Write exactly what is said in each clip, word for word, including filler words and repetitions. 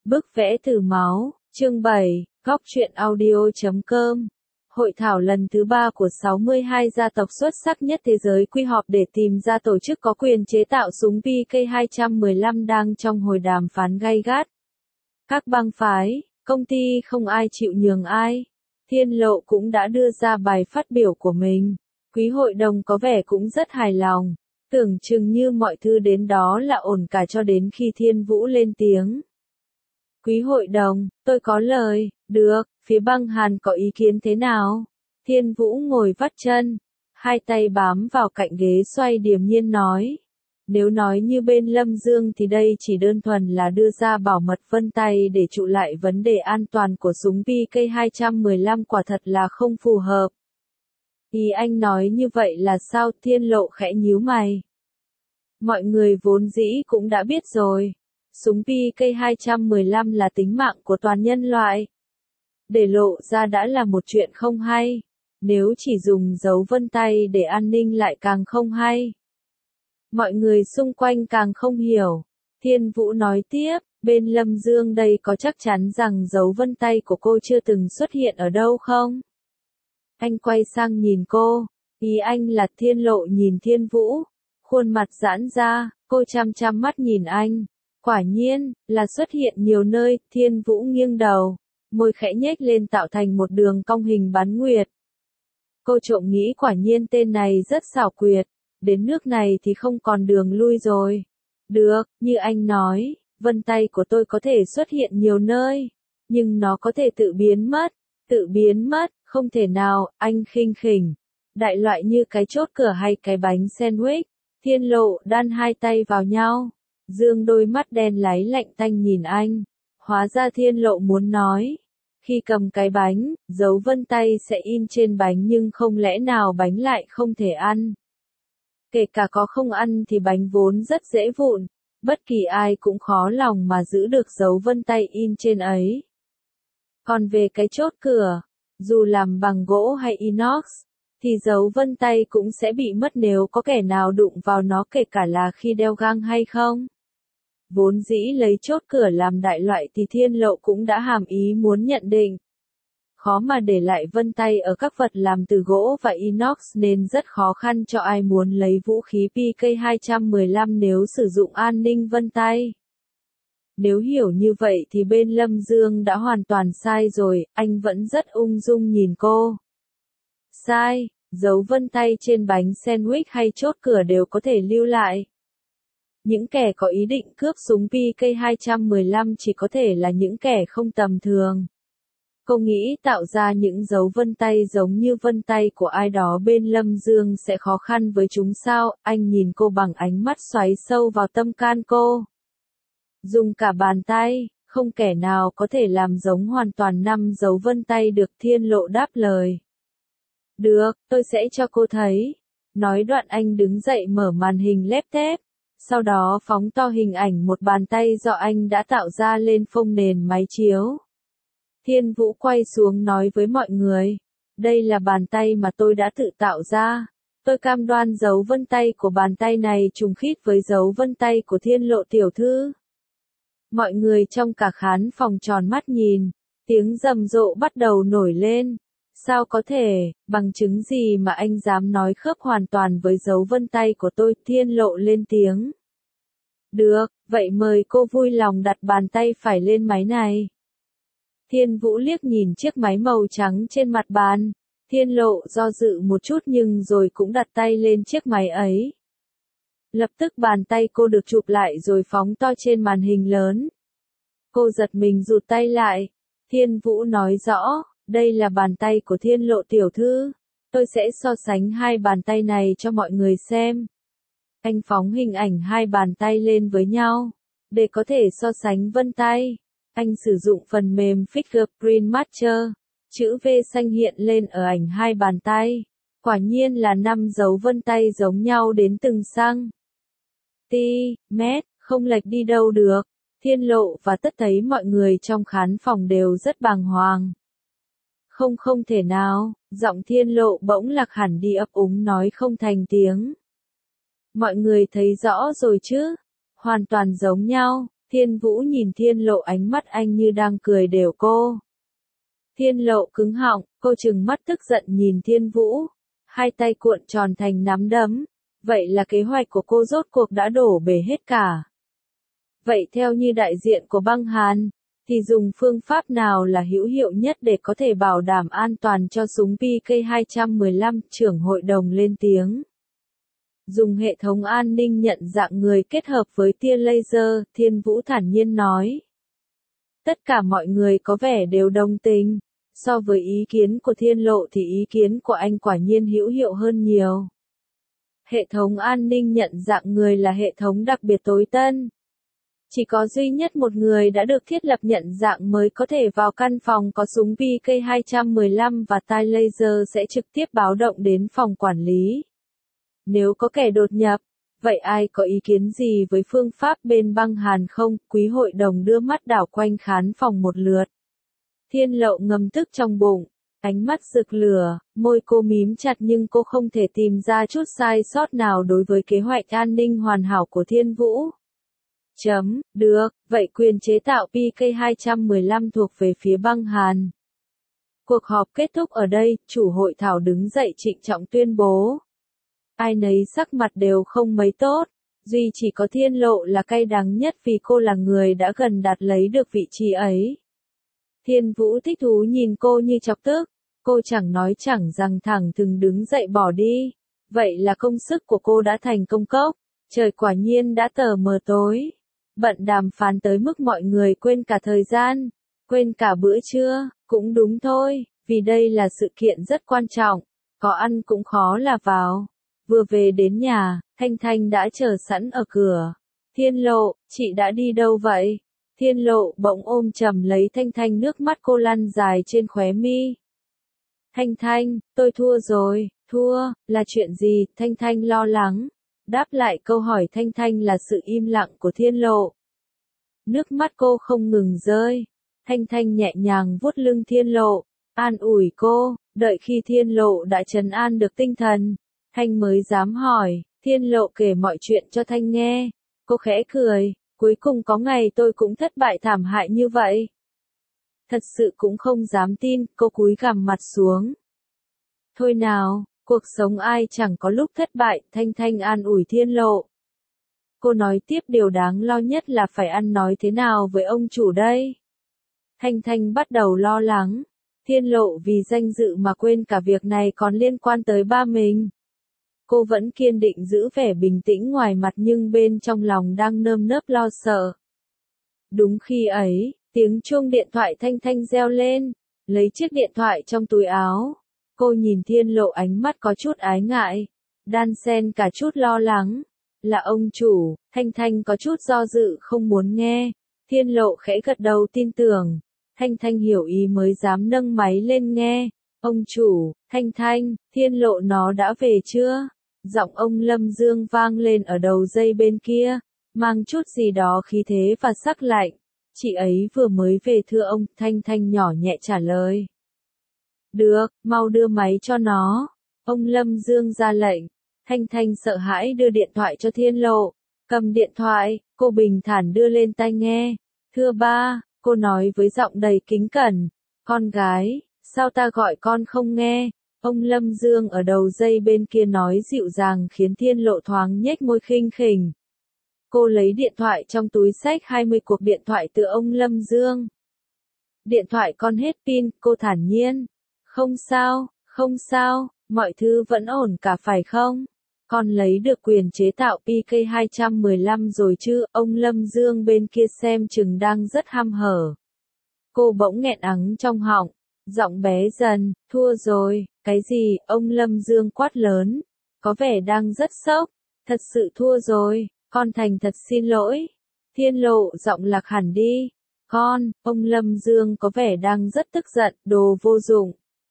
Bức vẽ từ máu, chương bảy, góc truyện audio chấm com. Hội thảo lần thứ ba của sáu mươi hai gia tộc xuất sắc nhất thế giới quy họp để tìm ra tổ chức có quyền chế tạo súng P K hai một lăm đang trong hồi đàm phán gay gắt. Các bang phái, công ty không ai chịu nhường ai. Thiên Lộ cũng đã đưa ra bài phát biểu của mình. Quý hội đồng có vẻ cũng rất hài lòng. Tưởng chừng như mọi thứ đến đó là ổn cả cho đến khi Thiên Vũ lên tiếng. Quý hội đồng, tôi có lời, được, phía băng Hàn có ý kiến thế nào? Thiên Vũ ngồi vắt chân, hai tay bám vào cạnh ghế xoay điềm nhiên nói. Nếu nói như bên Lâm Dương thì đây chỉ đơn thuần là đưa ra bảo mật vân tay để trụ lại vấn đề an toàn của súng P K hai một lăm quả thật là không phù hợp. Ý anh nói như vậy là sao? Thiên Lộ khẽ nhíu mày. Mọi người vốn dĩ cũng đã biết rồi. Súng P K hai một lăm là tính mạng của toàn nhân loại. Để lộ ra đã là một chuyện không hay. Nếu chỉ dùng dấu vân tay để an ninh lại càng không hay. Mọi người xung quanh càng không hiểu. Thiên Vũ nói tiếp, bên Lâm Dương đây có chắc chắn rằng dấu vân tay của cô chưa từng xuất hiện ở đâu không? Anh quay sang nhìn cô. Ý anh là Thiên Lộ nhìn Thiên Vũ. Khuôn mặt giãn ra, cô chăm chăm mắt nhìn anh. Quả nhiên, là xuất hiện nhiều nơi. Thiên Vũ nghiêng đầu. Môi khẽ nhếch lên tạo thành một đường cong hình bán nguyệt. Cô trộm nghĩ quả nhiên tên này rất xảo quyệt. Đến nước này thì không còn đường lui rồi. Được, như anh nói, vân tay của tôi có thể xuất hiện nhiều nơi. Nhưng nó có thể tự biến mất. Tự biến mất, không thể nào, anh khinh khỉnh. Đại loại như cái chốt cửa hay cái bánh sandwich. Thiên Lộ đan hai tay vào nhau. Dương đôi mắt đen láy lạnh tanh nhìn anh. Hóa ra Thiên Lộ muốn nói. Khi cầm cái bánh, dấu vân tay sẽ in trên bánh nhưng không lẽ nào bánh lại không thể ăn. Kể cả có không ăn thì bánh vốn rất dễ vụn. Bất kỳ ai cũng khó lòng mà giữ được dấu vân tay in trên ấy. Còn về cái chốt cửa, dù làm bằng gỗ hay inox, thì dấu vân tay cũng sẽ bị mất nếu có kẻ nào đụng vào nó kể cả là khi đeo găng hay không. Vốn dĩ lấy chốt cửa làm đại loại thì Thiên Lộ cũng đã hàm ý muốn nhận định. Khó mà để lại vân tay ở các vật làm từ gỗ và inox nên rất khó khăn cho ai muốn lấy vũ khí P K hai một lăm nếu sử dụng an ninh vân tay. Nếu hiểu như vậy thì bên Lâm Dương đã hoàn toàn sai rồi, anh vẫn rất ung dung nhìn cô. Sai, dấu vân tay trên bánh sandwich hay chốt cửa đều có thể lưu lại. Những kẻ có ý định cướp súng P K hai một lăm chỉ có thể là những kẻ không tầm thường. Cô nghĩ tạo ra những dấu vân tay giống như vân tay của ai đó bên Lâm Dương sẽ khó khăn với chúng sao? Anh nhìn cô bằng ánh mắt xoáy sâu vào tâm can cô. Dùng cả bàn tay, không kẻ nào có thể làm giống hoàn toàn năm dấu vân tay được. Thiên Lộ đáp lời. Được, tôi sẽ cho cô thấy. Nói đoạn anh đứng dậy mở màn hình laptop. Sau đó phóng to hình ảnh một bàn tay do anh đã tạo ra lên phông nền máy chiếu. Thiên Vũ quay xuống nói với mọi người. Đây là bàn tay mà tôi đã tự tạo ra. Tôi cam đoan dấu vân tay của bàn tay này trùng khít với dấu vân tay của Thiên Lộ tiểu thư. Mọi người trong cả khán phòng tròn mắt nhìn. Tiếng rầm rộ bắt đầu nổi lên. Sao có thể, bằng chứng gì mà anh dám nói khớp hoàn toàn với dấu vân tay của tôi? Thiên Lộ lên tiếng. Được, vậy mời cô vui lòng đặt bàn tay phải lên máy này. Thiên Vũ liếc nhìn chiếc máy màu trắng trên mặt bàn. Thiên Lộ do dự một chút nhưng rồi cũng đặt tay lên chiếc máy ấy. Lập tức bàn tay cô được chụp lại rồi phóng to trên màn hình lớn. Cô giật mình rụt tay lại. Thiên Vũ nói rõ, đây là bàn tay của Thiên Lộ tiểu thư. Tôi sẽ so sánh hai bàn tay này cho mọi người xem. Anh phóng hình ảnh hai bàn tay lên với nhau. Để có thể so sánh vân tay, anh sử dụng phần mềm Fingerprint Matcher. Chữ V xanh hiện lên ở ảnh hai bàn tay. Quả nhiên là năm dấu vân tay giống nhau đến từng xăng ti mét, không lệch đi đâu được. Thiên Lộ và tất thấy mọi người trong khán phòng đều rất bàng hoàng. Không không thể nào, giọng Thiên Lộ bỗng lạc hẳn đi ấp úng nói không thành tiếng. Mọi người thấy rõ rồi chứ? Hoàn toàn giống nhau, Thiên Vũ nhìn Thiên Lộ, ánh mắt anh như đang cười đều cô. Thiên Lộ cứng họng, cô trừng mắt tức giận nhìn Thiên Vũ, hai tay cuộn tròn thành nắm đấm. Vậy là kế hoạch của cô rốt cuộc đã đổ bể hết cả. Vậy theo như đại diện của băng Hàn, thì dùng phương pháp nào là hữu hiệu nhất để có thể bảo đảm an toàn cho súng P K hai một lăm, trưởng hội đồng lên tiếng. Dùng hệ thống an ninh nhận dạng người kết hợp với tia laser, Thiên Vũ thản nhiên nói. Tất cả mọi người có vẻ đều đồng tình. So với ý kiến của Thiên Lộ thì ý kiến của anh quả nhiên hữu hiệu hơn nhiều. Hệ thống an ninh nhận dạng người là hệ thống đặc biệt tối tân. Chỉ có duy nhất một người đã được thiết lập nhận dạng mới có thể vào căn phòng có súng P K hai một lăm và tai laser sẽ trực tiếp báo động đến phòng quản lý. Nếu có kẻ đột nhập, vậy ai có ý kiến gì với phương pháp bên băng Hàn không? Quý hội đồng đưa mắt đảo quanh khán phòng một lượt. Thiên Lộ ngầm tức trong bụng, ánh mắt rực lửa, môi cô mím chặt nhưng cô không thể tìm ra chút sai sót nào đối với kế hoạch an ninh hoàn hảo của Thiên Vũ. Chấm, được, vậy quyền chế tạo P K hai một lăm thuộc về phía băng Hàn. Cuộc họp kết thúc ở đây, chủ hội thảo đứng dậy trịnh trọng tuyên bố. Ai nấy sắc mặt đều không mấy tốt, duy chỉ có Thiên Lộ là cay đắng nhất vì cô là người đã gần đạt lấy được vị trí ấy. Thiên Vũ thích thú nhìn cô như chọc tức, cô chẳng nói chẳng rằng thẳng thừng đứng dậy bỏ đi. Vậy là công sức của cô đã thành công cốc, trời quả nhiên đã tờ mờ tối. Bận đàm phán tới mức mọi người quên cả thời gian, quên cả bữa trưa, cũng đúng thôi, vì đây là sự kiện rất quan trọng, có ăn cũng khó là vào. Vừa về đến nhà, Thanh Thanh đã chờ sẵn ở cửa. Thiên Lộ, chị đã đi đâu vậy? Thiên Lộ bỗng ôm chầm lấy Thanh Thanh, nước mắt cô lăn dài trên khóe mi. Thanh Thanh, tôi thua rồi, thua, là chuyện gì? Thanh Thanh lo lắng. Đáp lại câu hỏi Thanh Thanh là sự im lặng của Thiên Lộ. Nước mắt cô không ngừng rơi. Thanh Thanh nhẹ nhàng vuốt lưng Thiên Lộ, an ủi cô, đợi khi Thiên Lộ đã trấn an được tinh thần, Thanh mới dám hỏi. Thiên Lộ kể mọi chuyện cho Thanh nghe. Cô khẽ cười, cuối cùng có ngày tôi cũng thất bại thảm hại như vậy. Thật sự cũng không dám tin, cô cúi gằm mặt xuống. Thôi nào, cuộc sống ai chẳng có lúc thất bại, Thanh Thanh an ủi Thiên Lộ. Cô nói tiếp, điều đáng lo nhất là phải ăn nói thế nào với ông chủ đây. Thanh Thanh bắt đầu lo lắng. Thiên Lộ vì danh dự mà quên cả việc này còn liên quan tới ba mình. Cô vẫn kiên định giữ vẻ bình tĩnh ngoài mặt nhưng bên trong lòng đang nơm nớp lo sợ. Đúng khi ấy, tiếng chuông điện thoại Thanh Thanh reo lên, lấy chiếc điện thoại trong túi áo. Cô nhìn Thiên Lộ, ánh mắt có chút ái ngại, đan xen cả chút lo lắng. Là ông chủ. Thanh Thanh có chút do dự không muốn nghe. Thiên Lộ khẽ gật đầu tin tưởng. Thanh Thanh hiểu ý mới dám nâng máy lên nghe. Ông chủ, Thanh Thanh, Thiên Lộ nó đã về chưa? Giọng ông Lâm Dương vang lên ở đầu dây bên kia, mang chút gì đó khí thế và sắc lạnh. Chị ấy vừa mới về thưa ông, Thanh Thanh nhỏ nhẹ trả lời. Được, mau đưa máy cho nó. Ông Lâm Dương ra lệnh. Thanh Thanh sợ hãi đưa điện thoại cho Thiên Lộ. Cầm điện thoại, cô bình thản đưa lên tai nghe. Thưa ba, cô nói với giọng đầy kính cẩn. Con gái, sao ta gọi con không nghe? Ông Lâm Dương ở đầu dây bên kia nói dịu dàng khiến Thiên Lộ thoáng nhếch môi khinh khỉnh. Cô lấy điện thoại trong túi xách hai mươi cuộc điện thoại từ ông Lâm Dương. Điện thoại con hết pin, cô thản nhiên. Không sao, không sao, mọi thứ vẫn ổn cả phải không? Con lấy được quyền chế tạo P K hai một lăm rồi chứ? Ông Lâm Dương bên kia xem chừng đang rất hăm hở. Cô bỗng nghẹn ắng trong họng, giọng bé dần, thua rồi, cái gì? Ông Lâm Dương quát lớn, có vẻ đang rất sốc. Thật sự thua rồi, con thành thật xin lỗi. Thiên Lộ giọng lạc hẳn đi. Con, ông Lâm Dương có vẻ đang rất tức giận, đồ vô dụng.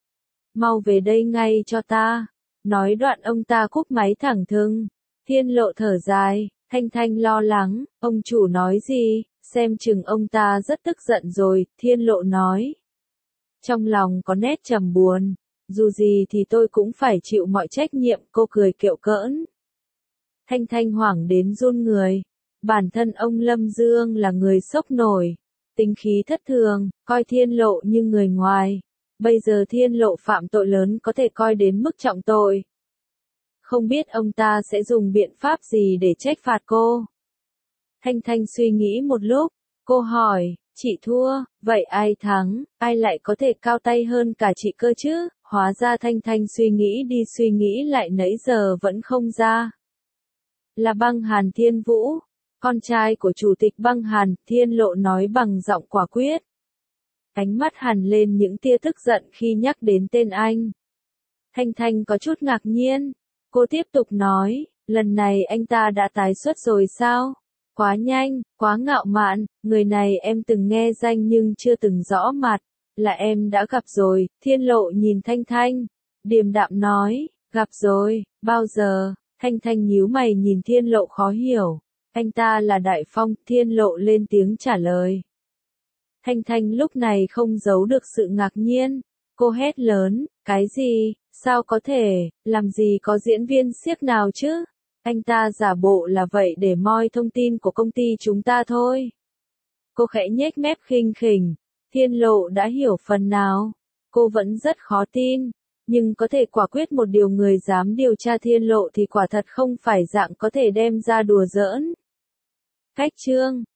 Mau về đây ngay cho ta. Nói đoạn ông ta cúp máy thẳng thừng. Thiên Lộ thở dài, Thanh Thanh lo lắng, ông chủ nói gì, xem chừng ông ta rất tức giận rồi, Thiên Lộ nói. Trong lòng có nét trầm buồn, dù gì thì tôi cũng phải chịu mọi trách nhiệm, cô cười kiệu cỡn. Thanh Thanh hoảng đến run người, Bản thân ông Lâm Dương là người sốc nổi, tính khí thất thường, coi Thiên Lộ như người ngoài. Bây giờ Thiên Lộ phạm tội lớn có thể coi đến mức trọng tội. Không biết ông ta sẽ dùng biện pháp gì để trách phạt cô. Thanh Thanh suy nghĩ một lúc, cô hỏi, chị thua, vậy ai thắng, ai lại có thể cao tay hơn cả chị cơ chứ? Hóa ra Thanh Thanh suy nghĩ đi suy nghĩ lại nãy giờ vẫn không ra. Là Băng Hàn Thiên Vũ, con trai của chủ tịch Băng Hàn. Thiên Lộ nói bằng giọng quả quyết. Ánh mắt hằn lên những tia tức giận khi nhắc đến tên anh. Thanh Thanh có chút ngạc nhiên, cô tiếp tục nói, lần này anh ta đã tái xuất rồi sao? Quá nhanh, quá ngạo mạn, người này em từng nghe danh nhưng chưa từng rõ mặt, là em đã gặp rồi. Thiên Lộ nhìn Thanh Thanh, điềm đạm nói, gặp rồi, bao giờ? Thanh Thanh nhíu mày nhìn Thiên Lộ khó hiểu, anh ta là Đại Phong. Thiên Lộ lên tiếng trả lời. Thanh Thanh lúc này không giấu được sự ngạc nhiên, cô hét lớn, cái gì, sao có thể, làm gì có diễn viên xiếc nào chứ? Anh ta giả bộ là vậy để moi thông tin của công ty chúng ta thôi. Cô khẽ nhếch mép khinh khỉnh. Thiên Lộ đã hiểu phần nào. Cô vẫn rất khó tin, nhưng có thể quả quyết một điều người dám điều tra Thiên Lộ thì quả thật không phải dạng có thể đem ra đùa giỡn. Cách chương